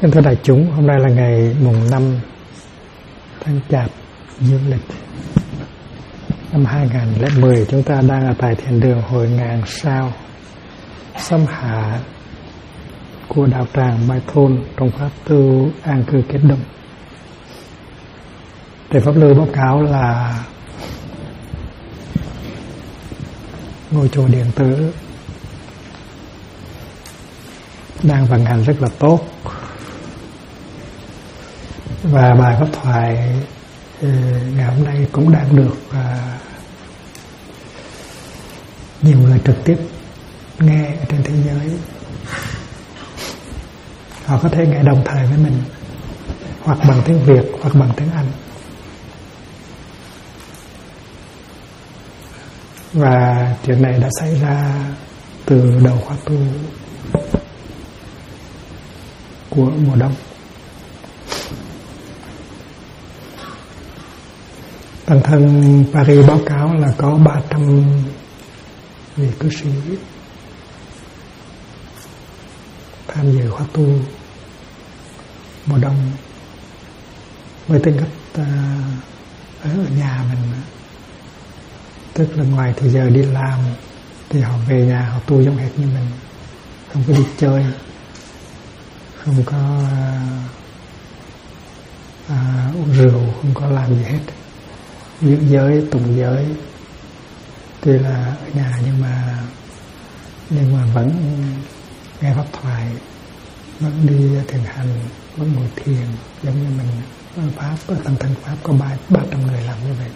Kính thưa đại chúng, hôm nay là ngày mùng 5 tháng Chạp dương lịch năm 2010. Chúng ta đang ở tại thiền đường Hội Ngàn Sao, xâm hạ của đạo tràng Mai Thôn trong pháp tu an cư kết đông. Thầy Pháp Lưu báo cáo là ngôi chùa điện tử đang vận hành rất là tốt, và bài pháp thoại ngày hôm nay cũng đang được nhiều người trực tiếp nghe ở trên thế giới. Họ có thể nghe đồng thời với mình, hoặc bằng tiếng Việt hoặc bằng tiếng Anh. Và chuyện này đã xảy ra từ đầu khóa tu của mùa đông. Bản thân Paris báo cáo là có 300 vị cư sĩ tham dự khóa tu mùa đông với tính cách ở nhà mình. Tức là ngoài thời giờ đi làm thì họ về nhà họ tu giống hệt như mình, không có đi chơi, không có uống rượu, không có làm gì hết, giữ giới, tùng giới. Tuy là ở nhà nhưng mà vẫn nghe pháp thoại, vẫn đi thiền hành, vẫn ngồi thiền giống như mình. Ở Pháp, ở Tăng Thân Pháp có 300 người làm như vậy.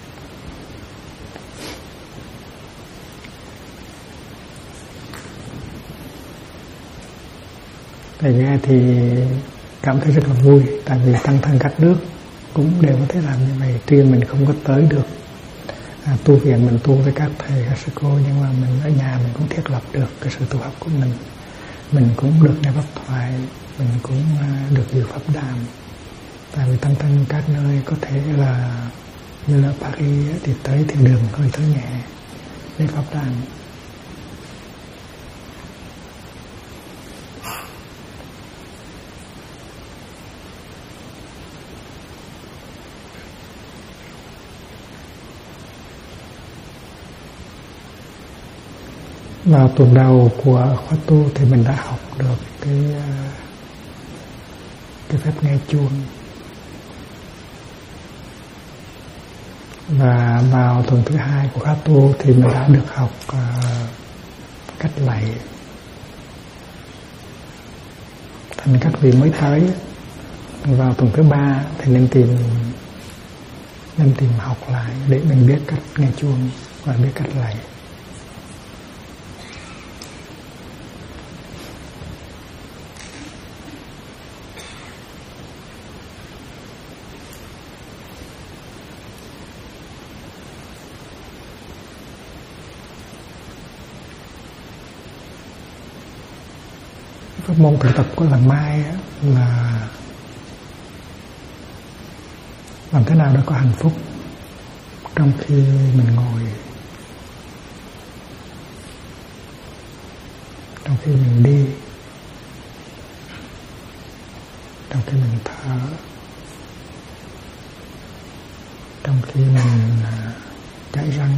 Thầy nghe thì cảm thấy rất là vui, tại vì tăng thân các nước cũng đều có thể làm như vậy. Tuy mình không có tới được tu viện mình tu với các thầy các sư cô, nhưng mà mình ở nhà mình cũng thiết lập được cái sự tu học của mình. Mình cũng được nghe pháp thoại, mình cũng được dự pháp đàm. Tại vì tăng thân các nơi có thể là như là Paris thì tới thiền đường hơi thở nhẹ để pháp đàm. Vào tuần đầu của khóa tu thì mình đã học được cái phép nghe chuông, và vào tuần thứ 2 của khóa tu thì mình đã được học cách lạy. Thành các vị mới tới vào tuần thứ 3 thì nên tìm học lại để mình biết cách nghe chuông và biết cách lạy. Pháp môn thực tập của lần mai là làm thế nào để có hạnh phúc trong khi mình ngồi, trong khi mình đi, trong khi mình thở, trong khi mình chải răng,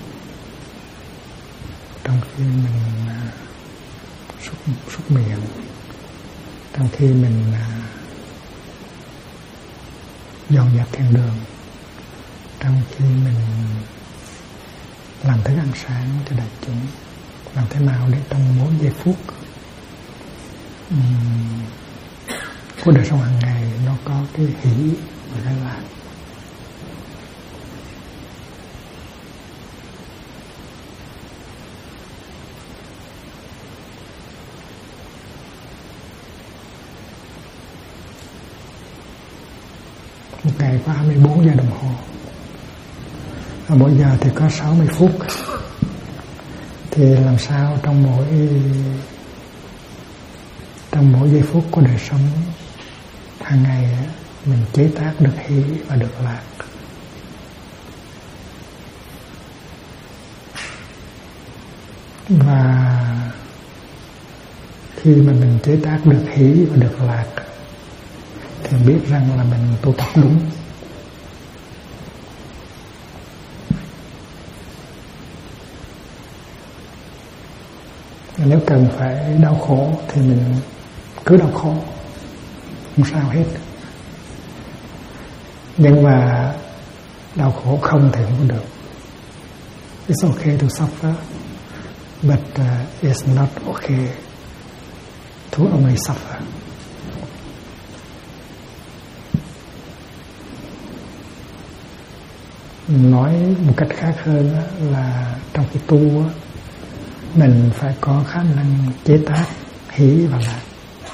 trong khi mình xúc miệng, trong khi mình dọn dẹp thiền đường, trong khi mình làm thức ăn sáng cho đại chúng. Làm thế nào để trong mỗi giây phút của đời sống hàng ngày nó có cái hỷ và cái lạc. Một ngày có 24 giờ đồng hồ, và mỗi giờ thì có 60 phút. Thì làm sao trong mỗi giây phút của đời sống hàng ngày mình chế tác được hỷ và được lạc. Và khi mà mình chế tác được hỷ và được lạc thì biết rằng là mình tu tập đúng. Nếu cần phải đau khổ thì mình cứ đau khổ, không sao hết. Nhưng mà đau khổ không thì không được. It's okay to suffer, but it's not okay to only suffer. Nói một cách khác hơn là trong khi tu mình phải có khả năng chế tác hỷ và lạc.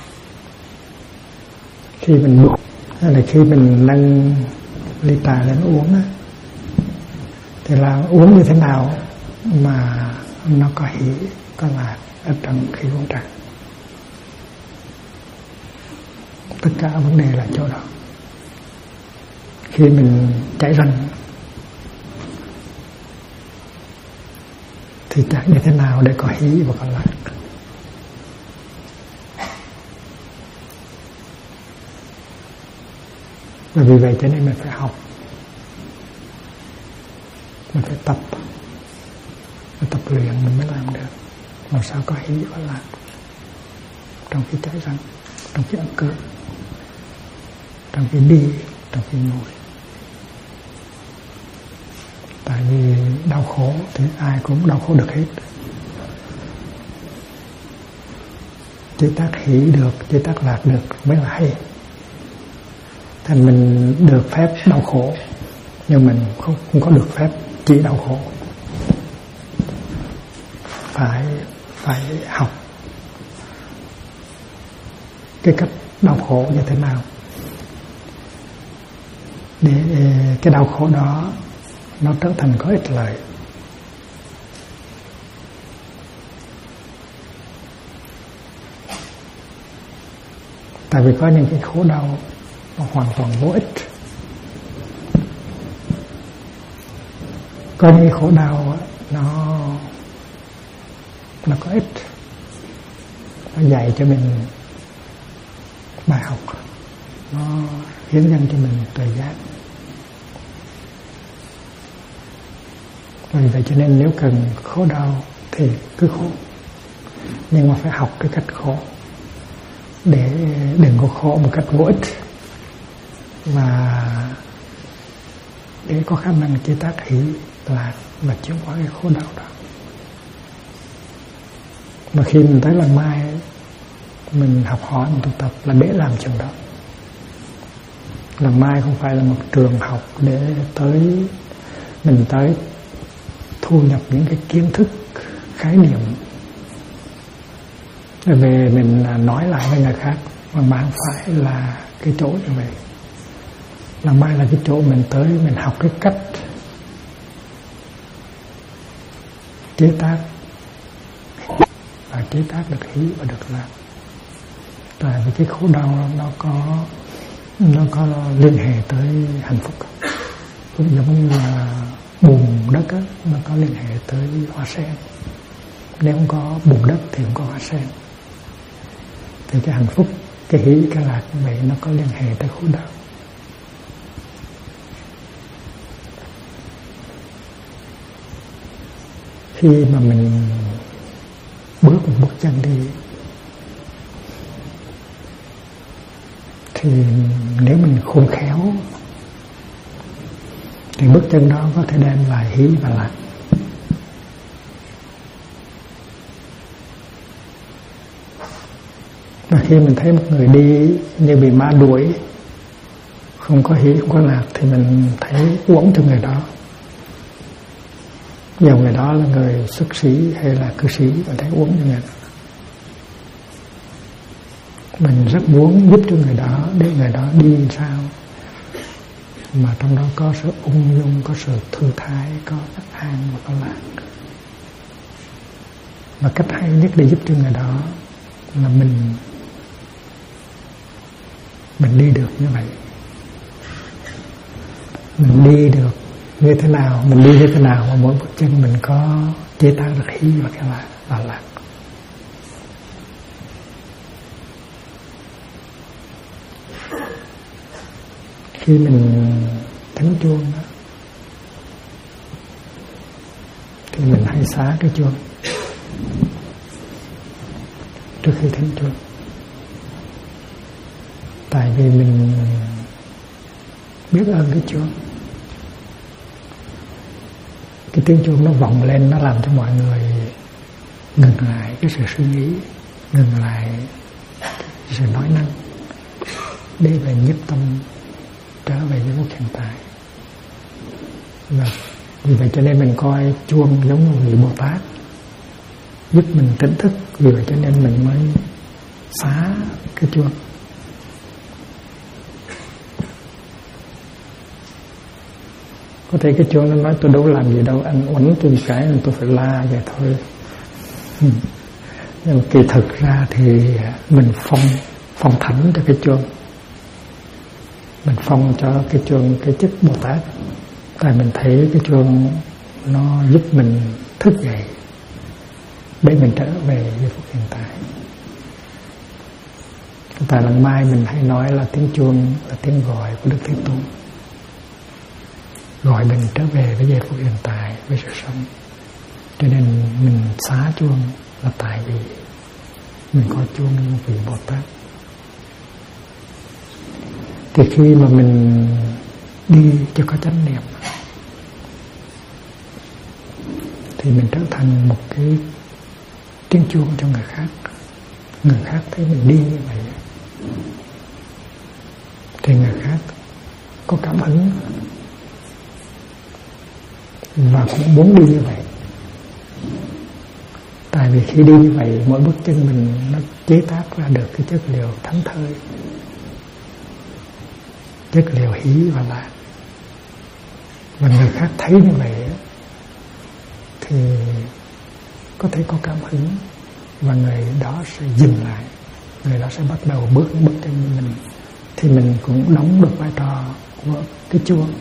Khi mình buộc hay là khi mình nâng ly trà lên uống thì là uống như thế nào mà nó có hỷ có lạc ở trong khi uống trà. Tất cả vấn đề là chỗ đó. Khi mình chảy răng thì chảy như thế nào để có hỷ và có lạc. Và vì vậy cho nên mình phải học, mình phải tập luyện mình mới làm được. Làm sao có hỷ và lạc trong khi chảy răng, trong khi ăn cơm, trong khi đi, trong khi ngồi. Tại vì đau khổ thì ai cũng đau khổ được hết. Chế tác hỷ được, chế tác lạc được mới là hay. Thì mình được phép đau khổ, nhưng mình không có được phép chỉ đau khổ. Phải học cái cách đau khổ như thế nào để cái đau khổ đó nó trở thành có ích lợi. Tại vì có những cái khổ đau nó hoàn toàn vô ích. Có những khổ đau nó có ích, nó dạy cho mình bài học, nó hiến dâng cho mình tuệ giác. Vì vậy cho nên nếu cần khổ đau thì cứ khổ, nhưng mà phải học cái cách khổ để đừng có khổ một cách vô ích, mà để có khả năng chế tác hỷ lạc và chuyển hóa cái khổ đau đó. Mà khi mình tới lần mai mình học hỏi, mình tu tập là để làm chuyện đó. Lần mai không phải là một trường học để mình tới thu nhập những cái kiến thức khái niệm về mình nói lại với người khác, mà không phải là cái chỗ như vậy. Lần mai là cái chỗ mình tới mình học cái cách chế tác và chế tác được hỷ và được lạc. Tại vì cái khổ đau nó có liên hệ tới hạnh phúc, cũng giống như là bùn đất á, nó có liên hệ tới hoa sen. Nếu không có bùn đất thì không có hoa sen. Thì cái hạnh phúc, cái hỷ, cái lạc vậy nó có liên hệ tới khổ đau. Khi mà mình bước một bước chân đi thì nếu mình khôn khéo thì bước chân đó có thể đem lại hỷ và lạc. Và khi mình thấy một người đi như bị ma đuổi, không có hỷ, không có lạc, thì mình thấy uổng cho người đó. Dù người đó là người xuất sĩ hay là cư sĩ, mình thấy uổng cho người đó. Mình rất muốn giúp cho người đó để người đó đi sao mà trong đó có sự ung dung, có sự thư thái, có an và có lạc. Và cách hay nhất để giúp cho người đó là mình đi được như vậy. Mình đi được như thế nào, mình đi như thế nào mà mỗi bước chân mình có chế tác được hỷ và cái lạc. khi mình thánh chuông đó, thì mình hay xá cái chuông trước khi thánh chuông. Tại vì mình biết ơn cái chuông. Cái tiếng chuông nó vọng lên, nó làm cho mọi người ngừng lại cái sự suy nghĩ, ngừng lại cái sự nói năng, để về nhiếp tâm trở về với phút hiện tại. Và vì vậy cho nên mình coi chuông giống như vị Bồ Tát giúp mình tỉnh thức. Vì vậy cho nên mình mới xá cái chuông. Có thể cái chuông nó nói tôi đâu làm gì đâu, anh uốn tôi một cái tôi phải la vậy thôi. Nhưng mà kỳ thực ra thì mình phong thánh cho cái chuông, mình phong cho cái chuông cái chức Bồ Tát. Tại mình thấy cái chuông nó giúp mình thức dậy để mình trở về với phút hiện tại. Tại lần mai mình hay nói là tiếng chuông là tiếng gọi của Đức Thế Tôn, gọi mình trở về với giây phút hiện tại, với sự sống. Cho nên mình xá chuông là tại vì mình có chuông như vị Bồ Tát. Thì khi mà mình đi cho có chánh niệm thì mình trở thành một cái tiếng chuông cho người khác. Người khác thấy mình đi như vậy thì người khác có cảm hứng và cũng muốn đi như vậy. Tại vì khi đi như vậy, mỗi bước chân mình nó chế tác ra được cái chất liệu thánh thơi, chất liệu hỷ và lạc. Và người khác thấy như vậy thì có thể có cảm hứng, và người đó sẽ dừng lại, người đó sẽ bắt đầu bước chân như mình. Thì mình cũng đóng được vai trò của cái chuông,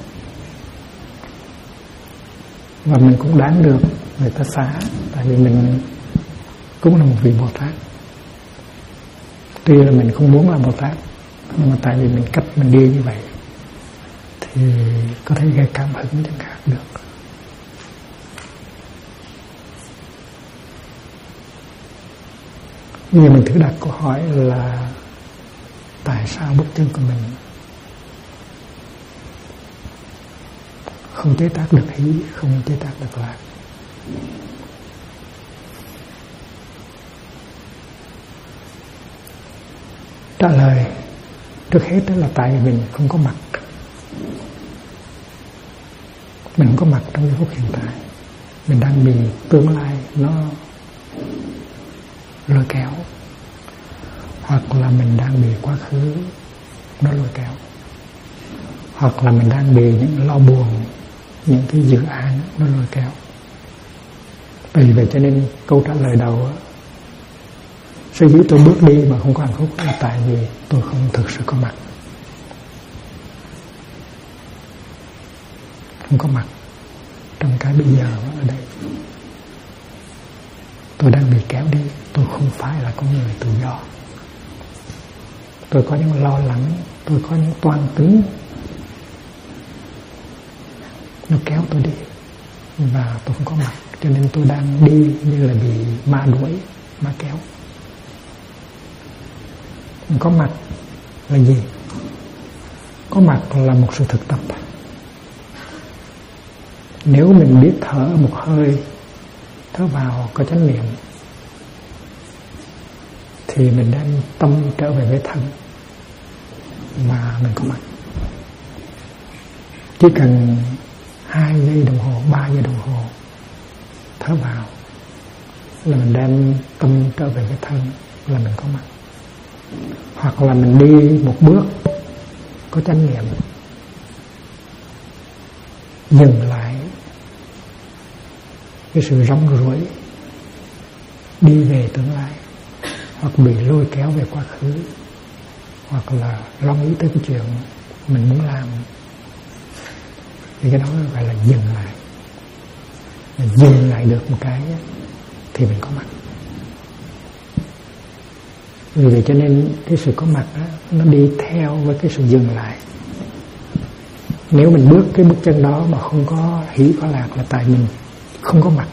và mình cũng đáng được người ta xá. Tại vì mình cũng là một vị Bồ Tát. Tuy là mình không muốn làm Bồ Tát, nhưng mà tại vì mình cách mình đi như vậy thì có thể gây cảm hứng chẳng hạn được. Bây giờ mình thử đặt câu hỏi là tại sao bước chân của mình không chế tác được hỷ, không chế tác được lạc? Trả lời trước hết đó là tại vì mình không có mặt. Mình không có mặt trong cái phút hiện tại. Mình đang bị tương lai nó lôi kéo, hoặc là mình đang bị quá khứ nó lôi kéo, hoặc là mình đang bị những lo buồn, những cái dự án nó lôi kéo. Vì vậy cho nên câu trả lời đầu sở dĩ tôi bước đi mà không có hạnh phúc là tại vì tôi không thực sự có mặt. Không có mặt trong cái bây giờ ở đây. Tôi đang bị kéo đi. Tôi không phải là con người tự do. Tôi có những lo lắng, tôi có những toan tính, nó kéo tôi đi và tôi không có mặt. Cho nên tôi đang đi như là bị ma đuổi, ma kéo. Có mặt là gì? Có mặt là một sự thực tập. Nếu mình biết thở một hơi, thở vào có chánh niệm, thì mình đem tâm trở về với thân và mình có mặt. Chỉ cần 2 giây đồng hồ, 3 giây đồng hồ thở vào là mình đem tâm trở về với thân là mình có mặt. Hoặc là mình đi một bước có chánh niệm, dừng lại cái sự rong ruổi đi về tương lai, hoặc bị lôi kéo về quá khứ, hoặc là lo nghĩ tới cái chuyện mình muốn làm, thì cái đó gọi là dừng lại. Mình dừng lại được một cái thì mình có mặt. Vì vậy cho nên cái sự có mặt đó, nó đi theo với cái sự dừng lại. Nếu mình bước cái bước chân đó mà không có hỷ có lạc là tại mình không có mặt.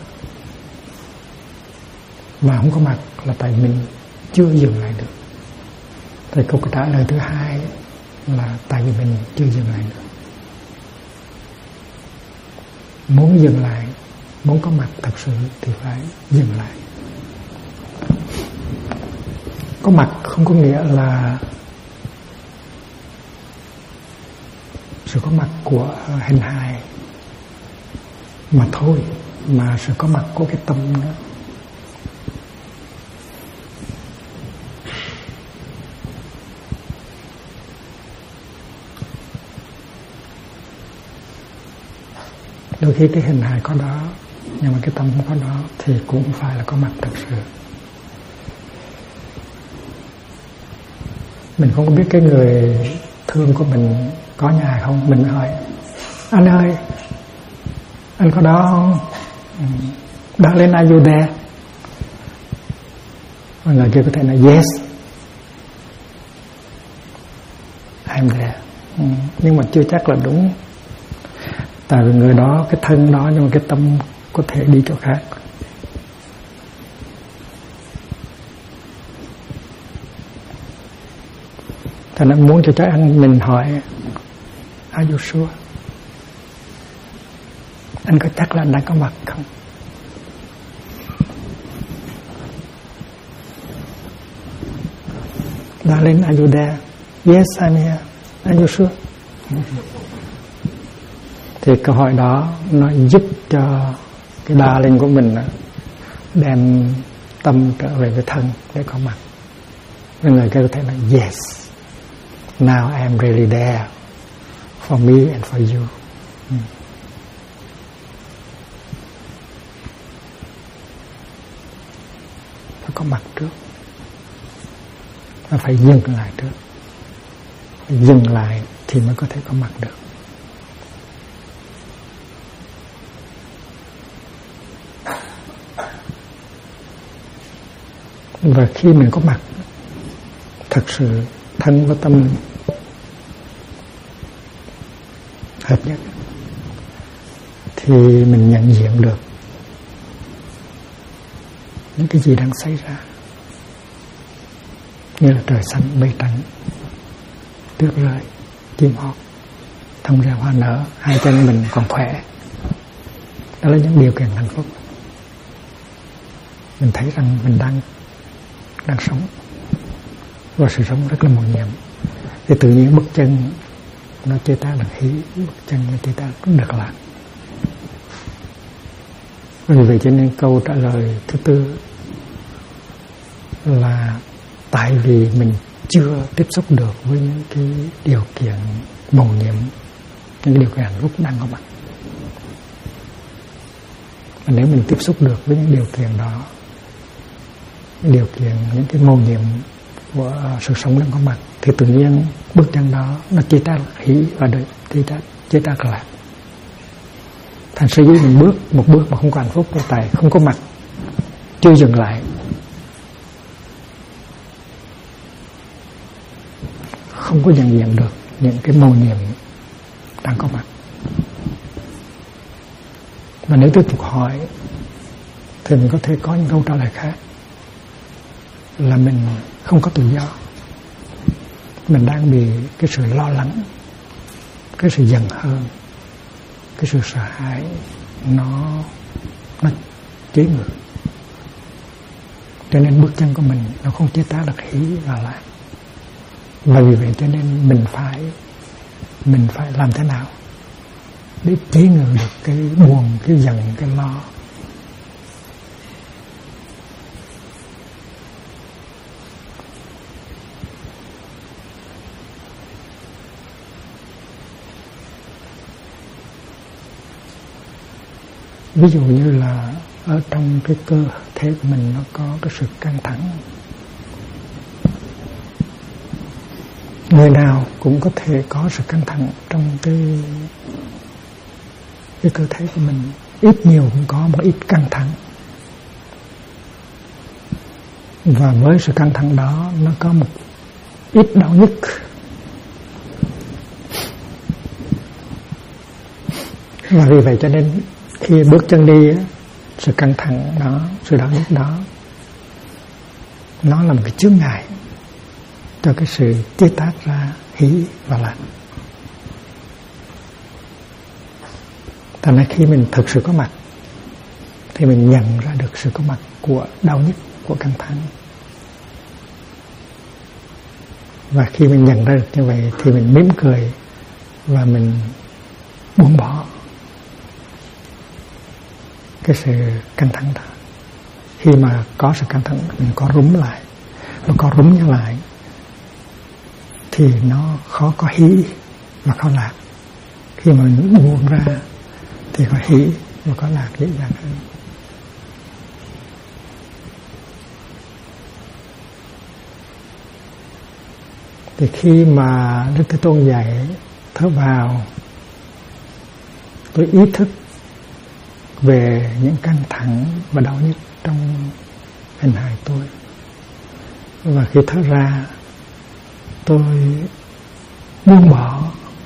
Mà không có mặt là tại mình chưa dừng lại được. Thì câu trả lời thứ hai là tại vì mình chưa dừng lại được. Muốn dừng lại, muốn có mặt thật sự thì phải dừng lại. Có mặt không có nghĩa là sự có mặt của hình hài mà thôi, mà sự có mặt của cái tâm nữa. Đôi khi cái hình hài có đó nhưng mà cái tâm không có đó thì cũng không phải là có mặt thật sự. Mình không biết cái người thương của mình có nhà không, mình hỏi anh ơi, anh có đó không? Darling, are you there? Mọi người kia có thể nói yes, I'm there. Nhưng mà chưa chắc là đúng. Tại vì người đó, cái thân đó nhưng mà cái tâm có thể đi chỗ khác. Cho nên muốn cho chắc ăn mình hỏi are you sure? Anh có chắc là anh đang có mặt không? Darling, are you there? Yes, I'm here. Are you sure? Thì câu hỏi đó nó giúp cho cái darling của mình đem tâm trở về với thân để có mặt. Nên người kia có thể nói yes, now I am really there for me and for you. Phải có mặt trước, và phải dừng lại trước. Phải dừng lại thì mới có thể có mặt được. Và khi mình có mặt thật sự thân và tâm hợp nhất thì mình nhận diện được những cái gì đang xảy ra, như là trời xanh mây trắng, tuyết rơi, chim hót, thông ra hoa nở, hai chân mình còn khỏe. Đó là những điều kiện hạnh phúc. Mình thấy rằng mình đang sống, và sự sống rất là mầu nhiệm. Thì tự nhiên bước chân nó chế tác được hỷ, bước chân nó chế tác được lạc. Vì vậy cho nên câu trả lời thứ tư là tại vì mình chưa tiếp xúc được với những cái điều kiện mầu nhiệm, những cái điều kiện hạnh phúc đang có mặt. Và nếu mình tiếp xúc được với những điều kiện đó, những điều kiện, những cái mầu nhiệm của sự sống đang có mặt, thì tự nhiên bước chân đó nó chế tác hỷ và đời chế tác lạc. Thành sở dĩ mình bước một bước mà không có hạnh phúc là tại không có mặt, chưa dừng lại, không có nhận diện được những cái mầu nhiệm đang có mặt. Và nếu tiếp tục hỏi thì mình có thể có những câu trả lời khác, là mình không có tự do, mình đang bị cái sự lo lắng, cái sự giận hờn, cái sự sợ hãi nó chế ngự, cho nên bước chân của mình nó không chế tác được hỷ và lạc. Và vì vậy cho nên mình phải làm thế nào để chế ngự được cái buồn, cái giận, cái lo. Ví dụ như là ở trong cái cơ thể của mình nó có cái sự căng thẳng. Người nào cũng có thể có sự căng thẳng trong cái cơ thể của mình, ít nhiều cũng có một ít căng thẳng. Và với sự căng thẳng đó nó có một ít đau nhức. Và vì vậy cho nên khi bước chân đi, sự căng thẳng đó, sự đau nhức đó, nó là một cái chướng ngại cho cái sự chế tác ra hỷ và lạc. Thành ra khi mình thực sự có mặt thì mình nhận ra được sự có mặt của đau nhức, của căng thẳng. Và khi mình nhận ra được như vậy thì mình mỉm cười và mình buông bỏ cái sự căng thẳng đó. Khi mà có sự căng thẳng mình có rúm lại, nó có rúm như lại thì nó khó có hỷ và khó lạc. Khi mà mình buông ra thì có hỷ và có lạc dễ dàng hơn. Thì khi mà Đức Thế Tôn dạy thở vào, tôi ý thức về những căng thẳng và đau nhức trong hình hài tôi. Và khi thở ra, tôi buông bỏ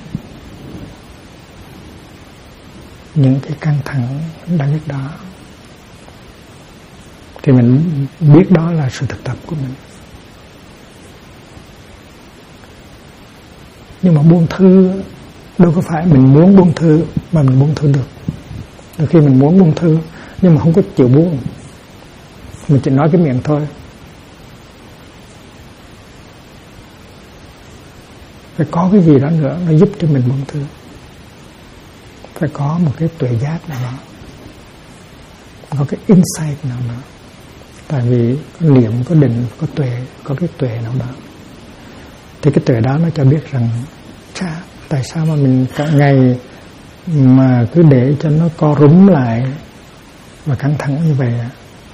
những cái căng thẳng đau nhức đó. Thì mình biết đó là sự thực tập của mình. Nhưng mà buông thư đâu có phải mình muốn buông thư mà mình buông thư được. Đôi khi mình muốn buông thư nhưng mà không có chịu buông, mình chỉ nói cái miệng thôi. Phải có cái gì đó nữa nó giúp cho mình buông thư. Phải có một cái tuệ giác nào đó, có cái insight nào đó. Tại vì có niệm, có định, có tuệ, có cái tuệ nào đó. Thì cái tuệ đó nó cho biết rằng tại sao mà mình cả ngày mà cứ để cho nó co rúm lại và căng thẳng như vậy,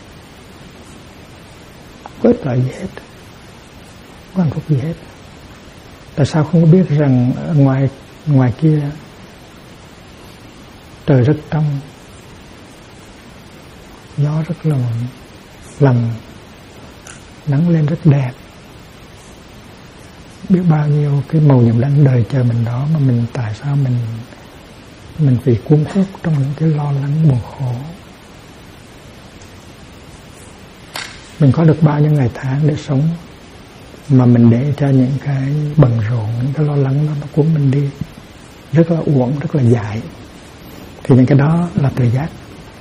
có ích lợi gì hết, có hạnh phúc gì hết. Tại sao không có biết rằng ngoài kia trời rất trong, gió rất là lành, nắng lên rất đẹp, biết bao nhiêu cái màu nhiệm lãnh đời chờ mình đó, mà mình tại sao mình bị cuốn hút trong những cái lo lắng buồn khổ. Mình có được bao nhiêu ngày tháng để sống mà mình để cho những cái bận rộn, những cái lo lắng đó nó cuốn mình đi, rất là uổng, rất là dại. Thì những cái đó là tuệ giác.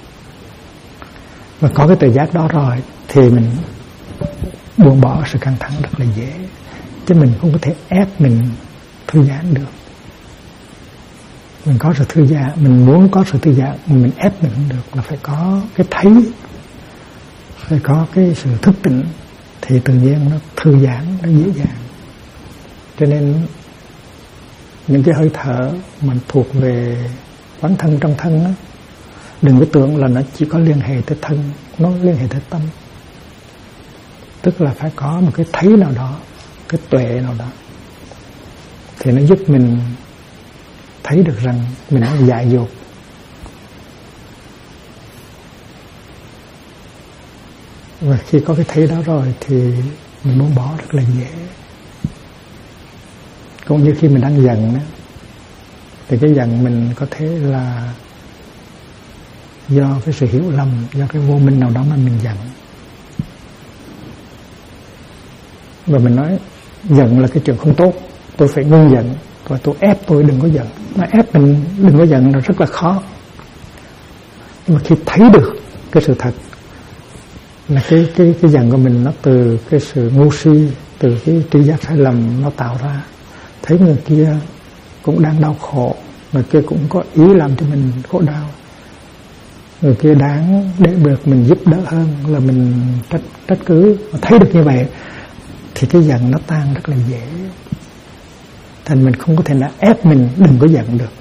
Và có cái tuệ giác đó rồi thì mình buông bỏ sự căng thẳng rất là dễ. Chứ mình không có thể ép mình thư giãn được. Mình có sự thư giãn, mình muốn có sự thư giãn mà mình ép mình không được, là phải có cái thấy, phải có cái sự thức tỉnh thì tự nhiên nó thư giãn, nó dễ dàng. Cho nên những cái hơi thở mà thuộc về quán thân trong thân đó, đừng có tưởng là nó chỉ có liên hệ tới thân, nó liên hệ tới tâm. Tức là phải có một cái thấy nào đó, cái tuệ nào đó, thì nó giúp mình thấy được rằng mình đang dại dột. Và khi có cái thấy đó rồi thì mình buông bỏ rất là dễ. Cũng như khi mình đang giận đó, thì cái giận mình có thể là do cái sự hiểu lầm, do cái vô minh nào đó mà mình giận. Và mình nói giận là cái chuyện không tốt, tôi phải ngưng giận, và tôi ép tôi đừng có giận. Mà ép mình đừng có giận là rất là khó. Nhưng mà khi thấy được cái sự thật là cái giận của mình nó từ cái sự ngu si, từ cái tri giác sai lầm nó tạo ra. Thấy người kia cũng đang đau khổ, người kia cũng có ý làm cho mình khổ đau, người kia đáng để được mình giúp đỡ hơn là mình trách cứ. Mà thấy được như vậy thì cái giận nó tan rất là dễ. Thành mình không có thể nào ép mình đừng có giận được.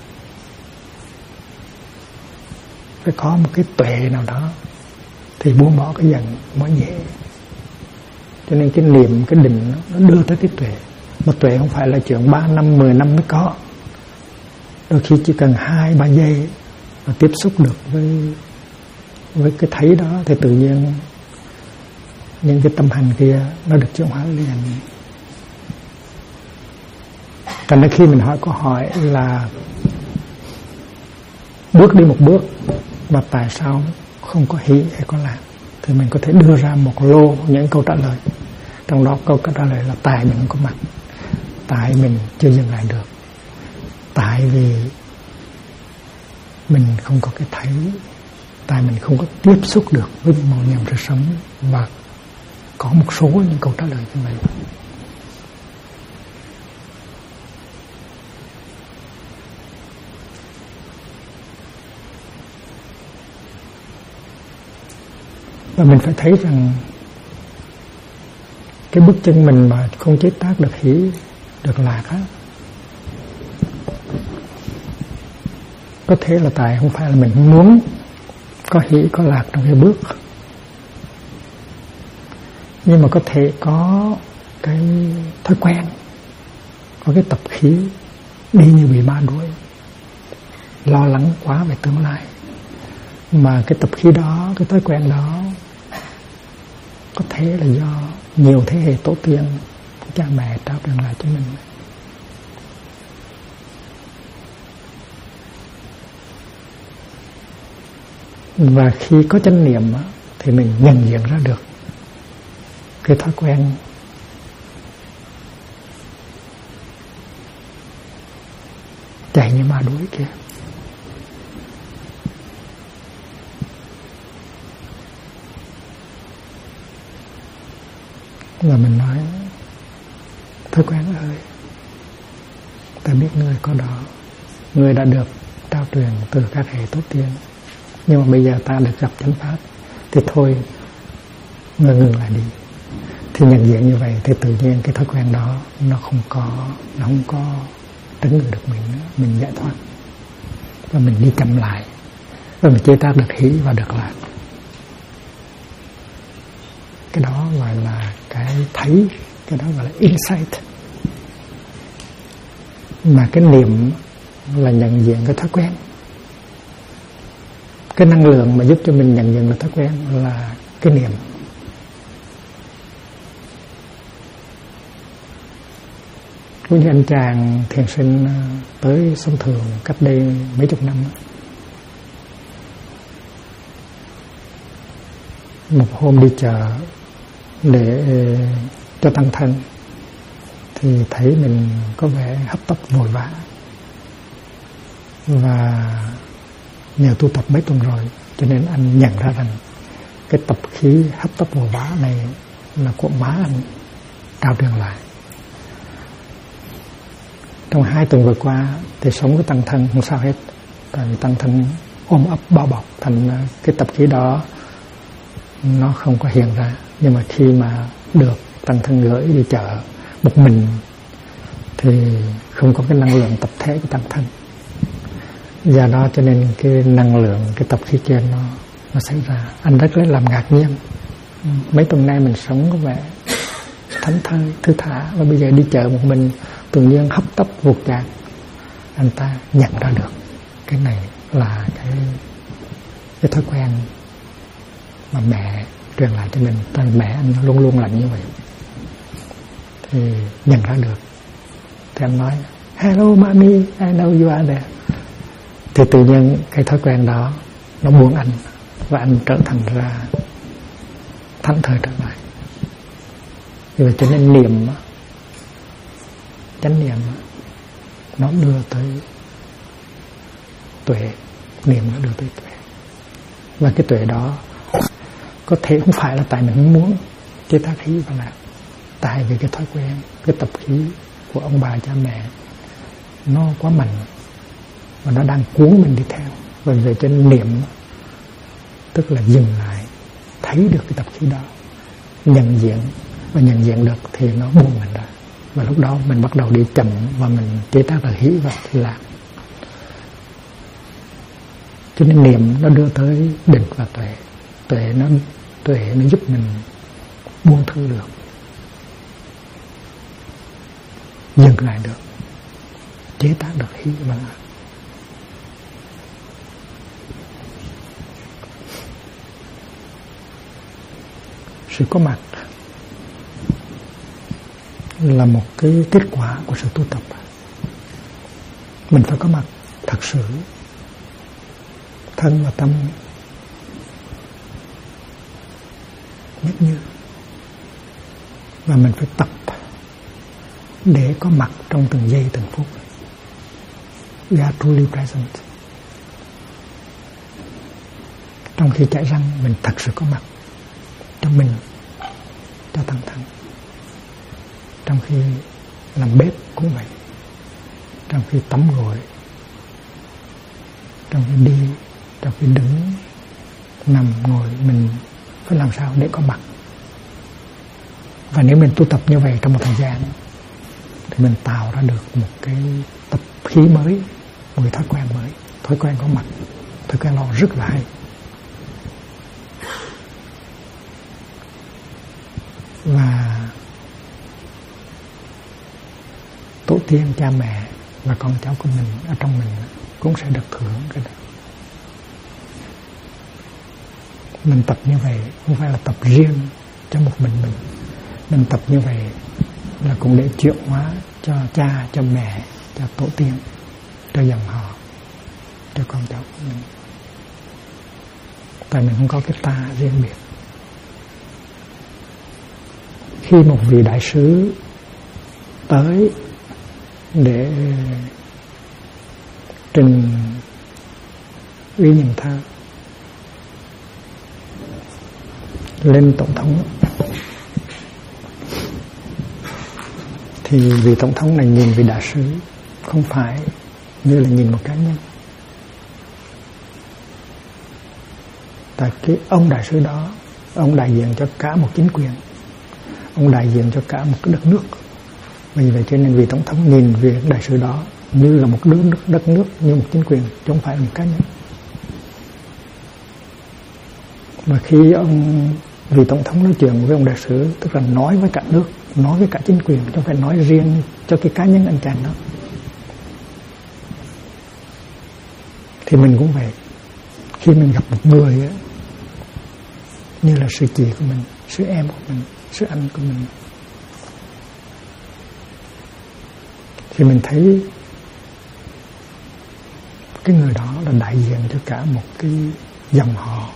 Phải có một cái tuệ nào đó thì buông bỏ cái giận mới dễ. Cho nên cái niệm, cái định nó đưa tới cái tuệ. Mà tuệ không phải là chuyện 3 năm, 10 năm mới có. Đôi khi chỉ cần 2-3 giây mà tiếp xúc được với cái thấy đó thì tự nhiên những cái tâm hành kia nó được chuyển hóa liền. Thành ra khi mình hỏi câu hỏi là bước đi một bước và tại sao không có hỷ hay có lạc, thì mình có thể đưa ra một lô những câu trả lời. Trong đó câu trả lời là tại mình không có mặt, tại mình chưa dừng lại được, tại vì mình không có cái thấy, tại mình không có tiếp xúc được với một niềm sự sống. Và có một số những câu trả lời như vậy. Và mình phải thấy rằng cái bước chân mình mà không chế tác được hỷ, được lạc á, có thể là tại không phải là mình muốn có hỷ có lạc trong cái bước, nhưng mà có thể có cái thói quen, có cái tập khí đi như bị ma đuổi, lo lắng quá về tương lai. Mà cái tập khí đó, cái thói quen đó có thể là do nhiều thế hệ tổ tiên, cha mẹ trao truyền lại cho mình. Và khi có chánh niệm thì mình nhận diện ra được cái thói quen chạy như ma đuổi kia. Và mình nói thói quen ơi, ta biết ngươi có đó, ngươi đã được trao truyền từ các hệ tổ tiên, nhưng mà bây giờ ta được gặp chánh pháp thì thôi ngươi ngừng lại đi. Thì nhận diện như vậy thì tự nhiên cái thói quen đó nó không có trấn ngự được mình nữa. Mình giải thoát và mình đi chậm lại và mình chế tác được hỷ và được lạc. Cái đó gọi là cái thấy, cái đó gọi là insight. Mà cái niệm là nhận diện cái thói quen. Cái năng lượng mà giúp cho mình nhận diện được thói quen là cái niệm. Cũng như anh chàng thiền sinh tới Sông Thường cách đây mấy chục năm. Một hôm đi chợ để cho tăng thân thì thấy mình có vẻ hấp tấp vội vã, và nhờ tu tập mấy tuần rồi cho nên anh nhận ra rằng cái tập khí hấp tấp vội vã này là của má anh trao truyền lại. Trong 2 tuần vừa qua thì sống với tăng thân không sao hết, tại vì tăng thân ôm ấp bao bọc, thành cái tập khí đó nó không có hiện ra. Nhưng mà khi mà được tăng thân gửi đi chợ một mình thì không có cái năng lượng tập thể của tăng thân, do đó cho nên cái năng lượng, cái tập khí trên nó xảy ra. Anh rất là làm ngạc nhiên. Mấy tuần nay mình sống có vẻ thảnh thơi, thư thả, và bây giờ đi chợ một mình tự nhiên hấp tấp vụt chạc. Anh ta nhận ra được cái này là cái thói quen mà mẹ truyền lại cho mình. Tại mẹ anh luôn luôn làm như vậy. Thì nhận ra được thì anh nói hello mommy, I know you are there. Thì tự nhiên cái thói quen đó nó buông anh, và anh trở thành ra thảnh thơi trở lại. Vì vậy cho nên niệm, chánh niệm nó đưa tới tuệ, niệm nó đưa tới tuệ. Và cái tuệ đó có thể không phải là tại mình muốn chế tác khí và lạc, tại vì cái thói quen, cái tập khí của ông bà cha mẹ nó quá mạnh và nó đang cuốn mình đi theo. Và về trên niệm tức là dừng lại, thấy được cái tập khí đó, nhận diện, và nhận diện được thì nó buông mình ra. Và lúc đó mình bắt đầu đi chậm và mình chế tác là hỷ và lạc. Cho nên niệm nó đưa tới định và tuệ. Tuệ nó giúp mình buông thư được, dừng lại được, chế tác được hỷ và lạc. Sự có mặt là một cái kết quả của sự tu tập. Mình phải có mặt thật sự thân và tâm nhất như, và mình phải tập để có mặt trong từng giây từng phút. We are truly present. Trong khi chải răng mình thật sự có mặt cho mình, cho thân thân. Trong khi làm bếp cũng vậy, trong khi tắm gội, trong khi đi, trong khi đứng, nằm, ngồi, mình phải làm sao để có mặt. Và nếu mình tu tập như vậy trong một thời gian thì mình tạo ra được một cái tập khí mới, một cái thói quen mới, thói quen có mặt, thói quen đó rất là hay. Và tổ tiên, cha mẹ và con cháu của mình ở trong mình cũng sẽ được thưởng cái đó. Mình tập như vậy không phải là tập riêng cho một mình. Mình tập như vậy là cũng để chuyển hóa cho cha, cho mẹ, cho tổ tiên, cho dòng họ, cho con cháu của mình. Tại mình không có cái ta riêng biệt. Khi một vị đại sứ tới để trình ý nhận thơ lên tổng thống, thì vị tổng thống này nhìn vị đại sứ không phải như là nhìn một cá nhân. Tại cái ông đại sứ đó, ông đại diện cho cả một chính quyền, ông đại diện cho cả một đất nước. Vì vậy cho nên vị tổng thống nhìn vị đại sứ đó như là một đất nước, như một chính quyền, chứ không phải một cá nhân. Mà khi vị tổng thống nói chuyện với ông đại sứ, tức là nói với cả nước, nói với cả chính quyền, chứ không phải nói riêng cho cái cá nhân anh chàng đó. Thì mình cũng vậy. Khi mình gặp một người ấy, như là sư chị của mình, sư em của mình, sư anh của mình, thì mình thấy cái người đó là đại diện cho cả một cái dòng họ,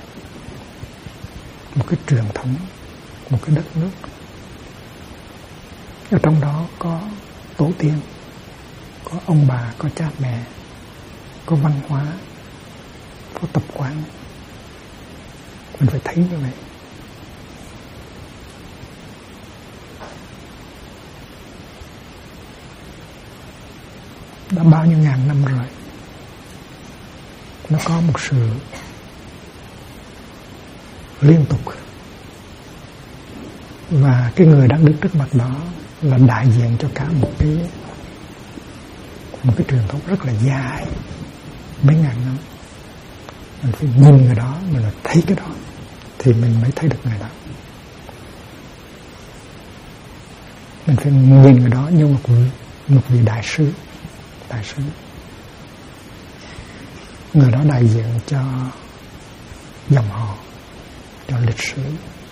một cái truyền thống, một cái đất nước. Ở trong đó có tổ tiên, có ông bà, có cha mẹ, có văn hóa, có tập quán. Mình phải thấy như vậy. Đã bao nhiêu ngàn năm rồi, nó có một sự liên tục. Và cái người đang đứng trước mặt đó là đại diện cho cả một cái truyền thống rất là dài, mấy ngàn năm. Mình phải nhìn người đó, mình phải thấy cái đó thì mình mới thấy được người đó. Mình phải nhìn người đó như một vị đại sứ. Người đó đại diện cho dòng họ, cho lịch sử.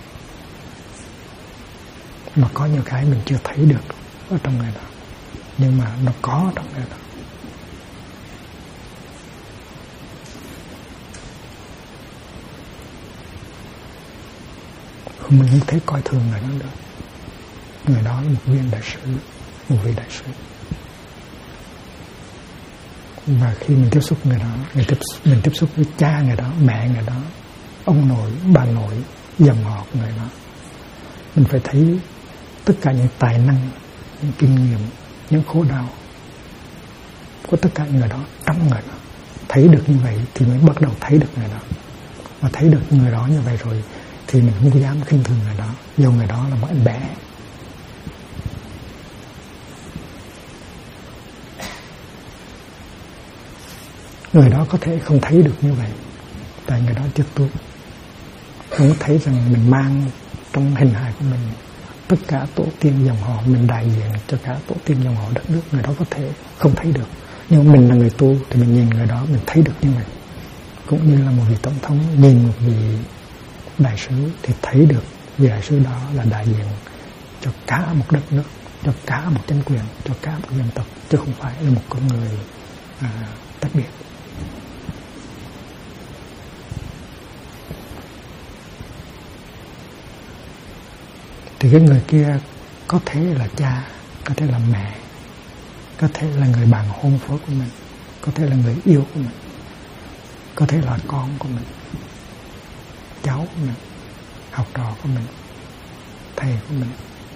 Mà có nhiều cái mình chưa thấy được ở trong người đó, nhưng mà nó có trong người đó. Mình không thấy coi thường người đó được. Người đó là một viên đại sứ, một vị đại sứ. Và khi mình tiếp xúc người đó, mình tiếp xúc với cha người đó, mẹ người đó, ông nội, bà nội, dòng họ của người đó, mình phải thấy tất cả những tài năng, những kinh nghiệm, những khổ đau của tất cả người đó trong người đó. Thấy được như vậy thì mới bắt đầu thấy được người đó. Mà thấy được người đó như vậy rồi thì mình không dám khinh thường người đó, dù người đó là một em bé. Người đó có thể không thấy được như vậy, tại người đó chưa tu, không thấy rằng mình mang trong hình hài của mình tất cả tổ tiên dòng họ, mình đại diện cho cả tổ tiên dòng họ đất nước. Người đó có thể không thấy được, nhưng mình là người tu thì mình nhìn người đó mình thấy được như vậy. Cũng như là một vị tổng thống nhìn một vị đại sứ thì thấy được vị đại sứ đó là đại diện cho cả một đất nước, cho cả một chính quyền, cho cả một dân tộc, chứ không phải là một con người tách biệt. thì cái người kia có thể là cha, có thể là mẹ, có thể là người bạn hôn phối của mình, có thể là người yêu của mình, có thể là con của mình, cháu của mình, học trò của mình, thầy của mình.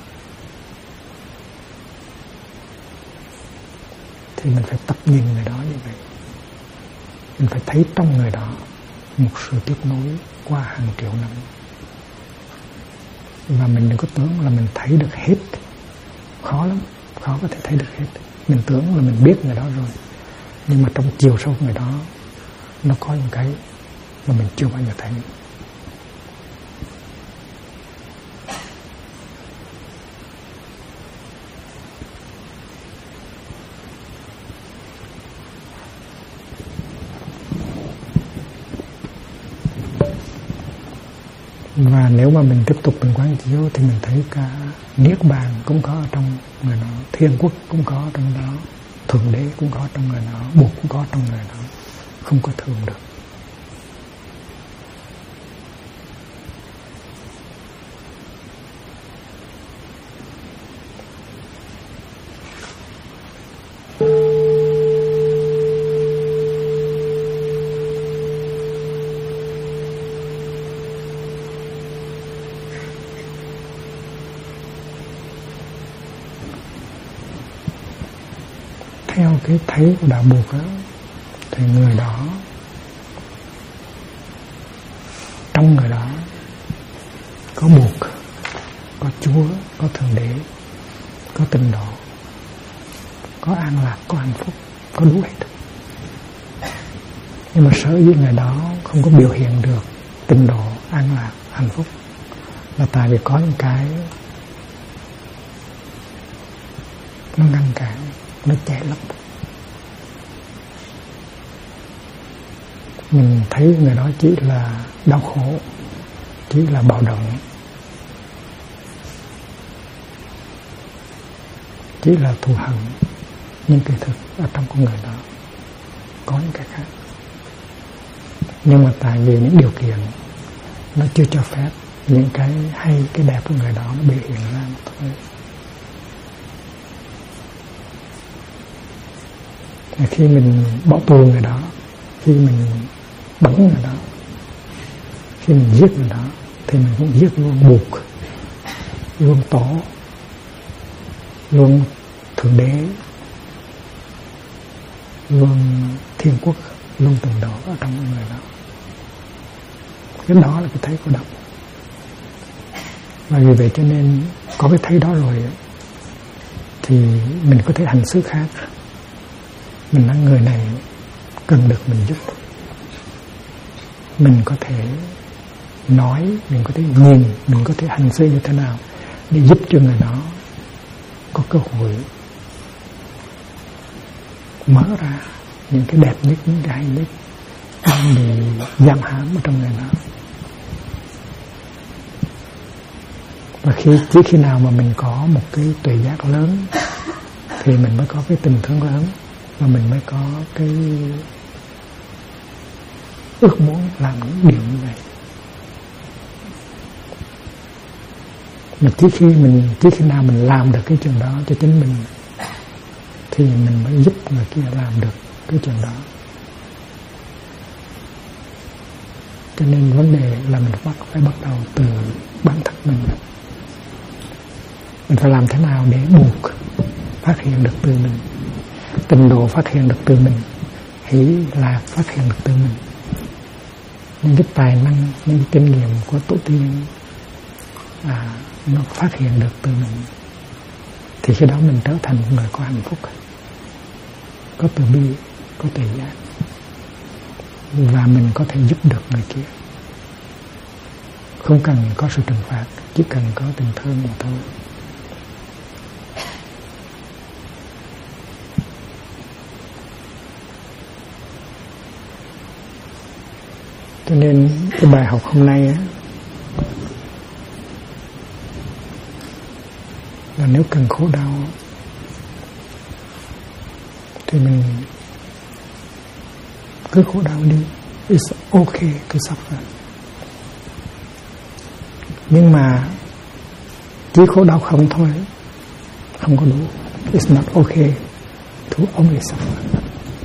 Thì mình phải tập nhìn người đó như vậy. Mình phải thấy trong người đó một sự tiếp nối qua hàng triệu năm. Và mình đừng có tưởng là mình thấy được hết. Khó lắm, khó có thể thấy được hết. Mình tưởng là mình biết người đó rồi, nhưng mà trong chiều sâu người đó nó có những cái mà mình chưa bao giờ thấy. Và nếu mà mình tiếp tục mình quán chiếu thì mình thấy cả niết bàn cũng có ở trong người đó, thiên quốc cũng có trong đó, thượng đế cũng có trong người đó, Bụt cũng có trong người đó, không có thường được. Theo cái thấy của đạo Bụt đó, thì người đó, trong người đó có Bụt, có Chúa, có Thượng Đế, có Tịnh Độ, có an lạc, có hạnh phúc, có đủ hết. Nhưng mà sở dĩ người đó không có biểu hiện được Tịnh Độ, an lạc, hạnh phúc là tại vì có những cái nó ngăn cản, nó che lấp. Mình thấy người đó chỉ là đau khổ, chỉ là bạo động, chỉ là thù hận, nhưng kỳ thực ở trong con người đó có những cái khác. Nhưng mà tại vì những điều kiện nó chưa cho phép những cái hay, cái đẹp của người đó nó biểu hiện ra mà thôi. Khi mình bỏ tù người đó, khi mình bắn người đó, khi mình giết người đó, thì mình cũng giết luôn Bụt, luôn Tổ, luôn Thượng Đế, luôn Thiên Quốc, luôn Tịnh Độ ở trong người đó. Cái đó là cái thấy của đạo. Và vì vậy cho nên có cái thấy đó rồi thì mình có thể hành xử khác. Mình nói người này cần được mình giúp, mình có thể nói, mình có thể nhìn, mình có thể hành xử như thế nào để giúp cho người đó có cơ hội mở ra những cái đẹp nhất, những cái hay nhất đang bị giam hãm ở trong người đó. Và chỉ khi nào mà mình có một cái tuệ giác lớn thì mình mới có cái tình thương lớn, và mình mới có cái ước muốn làm những điều như vậy. Mà chỉ khi nào mình làm được cái chuyện đó cho chính mình thì mình mới giúp người kia làm được cái chuyện đó. Cho nên vấn đề là mình phải bắt đầu từ bản thân mình. Mình phải làm thế nào để Bụt phát hiện được từ mình, Tịnh Độ phát hiện được từ mình, Hỷ Lạc phát hiện được từ mình. Những cái tài năng, những cái kinh nghiệm của tổ tiên nó phát hiện được từ mình, thì khi đó mình trở thành một người có hạnh phúc, có từ bi, có tuệ giác, và mình có thể giúp được người kia. Không cần có sự trừng phạt, chỉ cần có tình thương mà thôi. Cho nên cái bài học hôm nay á, là nếu cần khổ đau thì mình cứ khổ đau đi, it's okay to suffer. Nhưng mà chỉ khổ đau không thôi không có đủ. It's not okay to only suffer.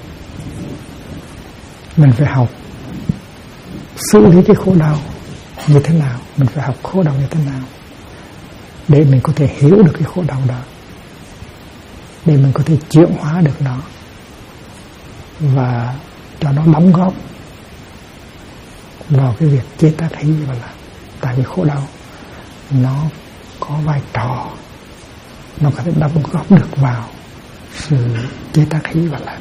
Mình phải học xử lý cái khổ đau như thế nào, mình phải học khổ đau như thế nào để mình có thể hiểu được cái khổ đau đó, để mình có thể chuyển hóa được nó và cho nó đóng góp vào cái việc chế tác hỷ và lạc. Tại vì khổ đau nó có vai trò, nó có thể đóng góp được vào sự chế tác hỷ và lạc.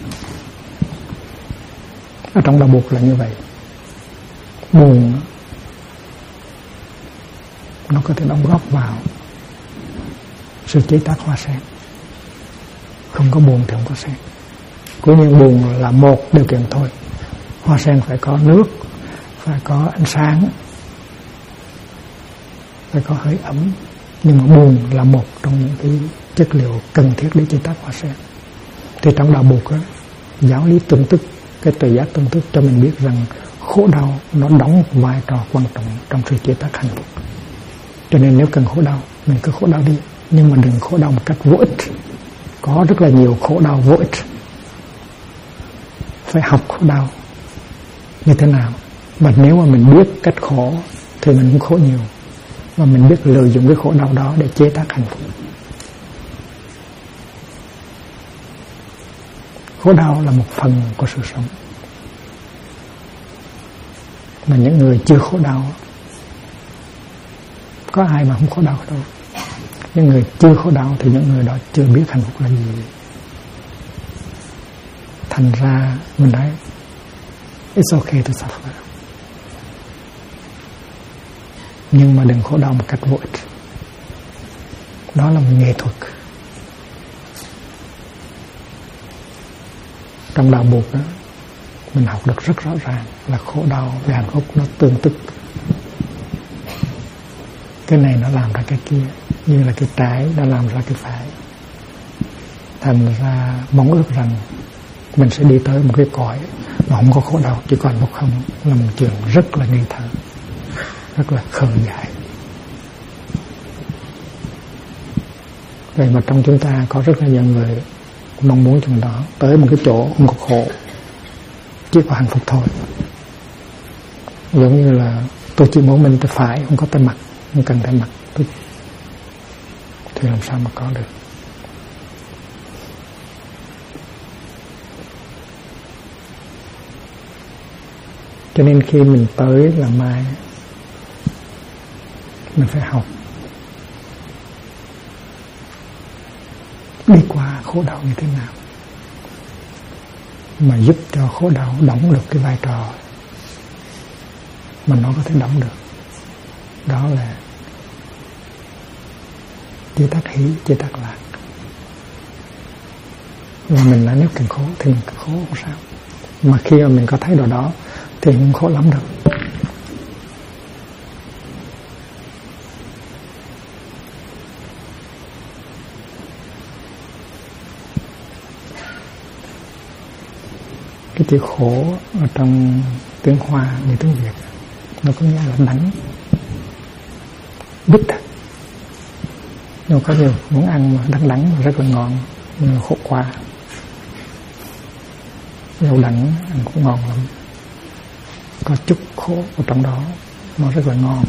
Ở trong đạo Bụt là như vậy. Buồn nó có thể đóng góp vào sự chế tác hoa sen. Không có buồn thì không có sen. Cố nhiên buồn là một điều kiện thôi. Hoa sen phải có nước, phải có ánh sáng, phải có hơi ấm. Nhưng mà buồn là một trong những cái chất liệu cần thiết để chế tác hoa sen. Thì trong đạo Bụt đó, giáo lý tương tức, cái tuệ giác tương tức cho mình biết rằng khổ đau nó đóng vai trò quan trọng trong sự chế tác hạnh phúc. Cho nên nếu cần khổ đau, mình cứ khổ đau đi, nhưng mà đừng khổ đau một cách vô ích. Có rất là nhiều khổ đau vô ích. Phải học khổ đau như thế nào. Và nếu mà mình biết cách khổ thì mình cũng khổ nhiều. Và mình biết lợi dụng cái khổ đau đó để chế tác hạnh phúc. Khổ đau là một phần của sự sống. Mà những người chưa khổ đau, có ai mà không khổ đau đâu. Những người chưa khổ đau thì những người đó chưa biết hạnh phúc là gì. Thành ra mình nói it's okay to suffer, nhưng mà đừng khổ đau một cách vô ích. Đó là một nghệ thuật. Trong đạo Bụt đó, mình học được rất rõ ràng là khổ đau và hạnh phúc nó tương tức. Cái này nó làm ra cái kia, như là cái trái đã làm ra cái phải. Thành ra mong ước rằng mình sẽ đi tới một cái cõi mà không có khổ đau, chỉ còn một không, là một chuyện rất là nghi thơ, rất là khờ dại. Vậy mà trong chúng ta có rất là nhiều người mong muốn chuyện đó, tới một cái chỗ không có khổ, chỉ có hạnh phúc thôi. Giống như là tôi chỉ muốn mình tay phải, không có tay mặt, không cần tay mặt, thì làm sao mà có được. Cho nên khi mình tới là mai, mình phải học đi qua khổ đau như thế nào mà giúp cho khổ đau đóng được cái vai trò mà nó có thể đóng được. Đó là chế tác hỷ, chế tác lạc. Và mình là nếu cần khổ thì mình cần khổ không sao. Mà khi mà mình có thái độ đó thì không khổ lắm đâu. Cái chữ khổ ở trong tiếng Hoa như tiếng Việt nó có nghĩa là đắng, bít. Nhưng có nhiều muốn ăn mà đắng rất là ngon, nhưng mà khổ quá. Dầu đắng ăn cũng ngon lắm, có chút khổ ở trong đó, nó rất là ngon.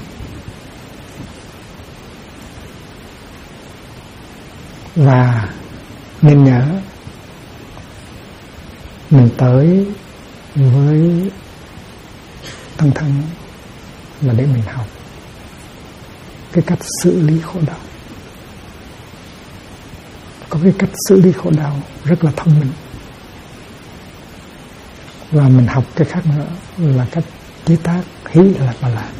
Và nên nhớ mình tới với tăng thân là để mình học cái cách xử lý khổ đau. Có cái cách xử lý khổ đau rất là thông minh. Và mình học cái khác nữa là cách chế tác hỷ lạc và lạc.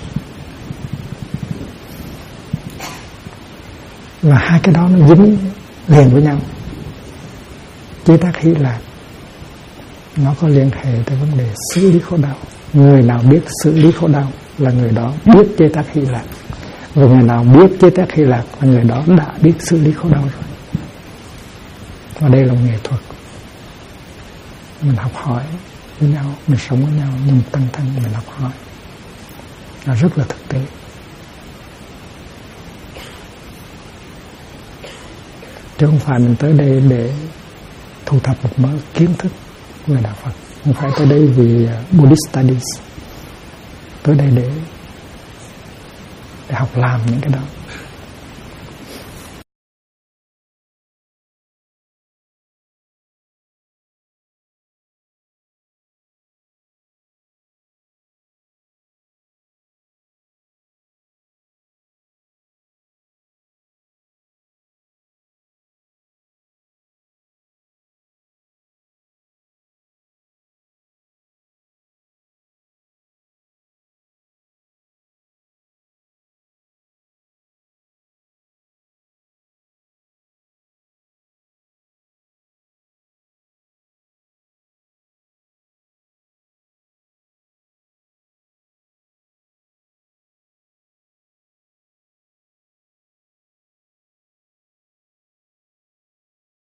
Và hai cái đó nó dính liền với nhau. Chế tác hỷ lạc nó có liên hệ tới vấn đề xử lý khổ đau. Người nào biết xử lý khổ đau là người đó biết chế tác hỷ lạc. Và người nào biết chế tác hỷ lạc là người đó đã biết xử lý khổ đau rồi. Và đây là một nghệ thuật. Mình học hỏi với nhau, mình sống với nhau, nhưng tăng thân mình học hỏi. Nó rất là thực tế. chứ không phải mình tới đây để thu thập một mớ kiến thức về đạo Phật, không phải tới đây vì Buddhist studies, tới đây để học làm những cái đó.